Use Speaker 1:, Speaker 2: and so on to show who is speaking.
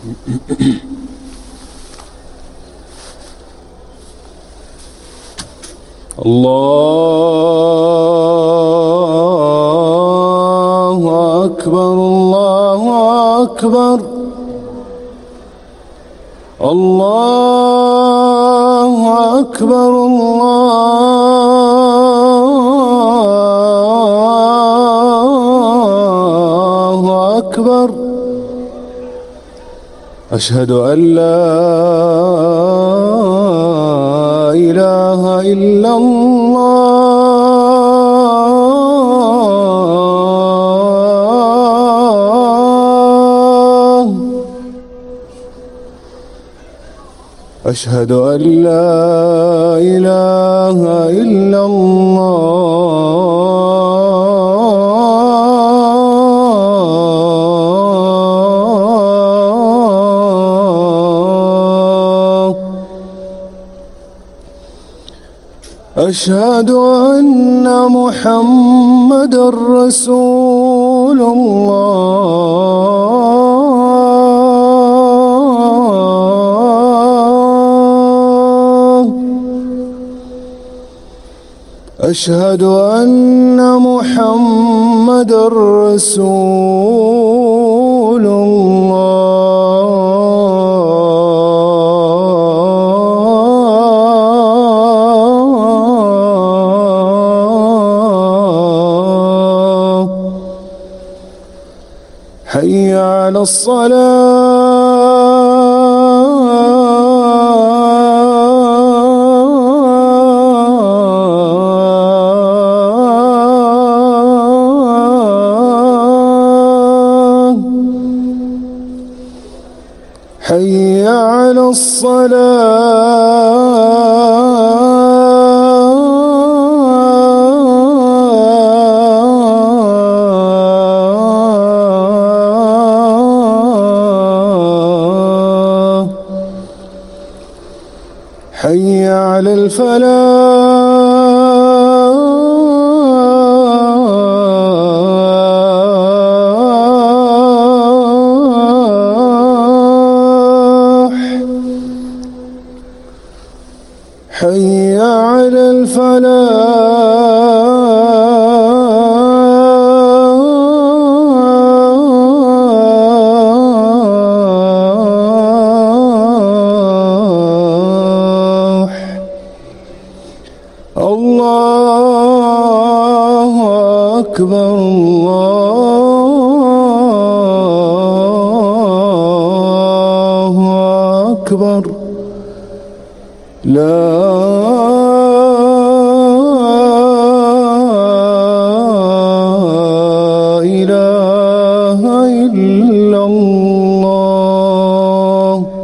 Speaker 1: الله أكبر الله أكبر الله أكبر الله أكبر أشهد أن لا إله إلا الله أشهد أن لا إله إلا الله أشهد أن محمدًا رسول الله أشهد أن محمدًا رسول الله حي على الصلاة حي على الصلاة حي على الفلاح حي على الفلاح الله أكبر الله أكبر لا إله إلا الله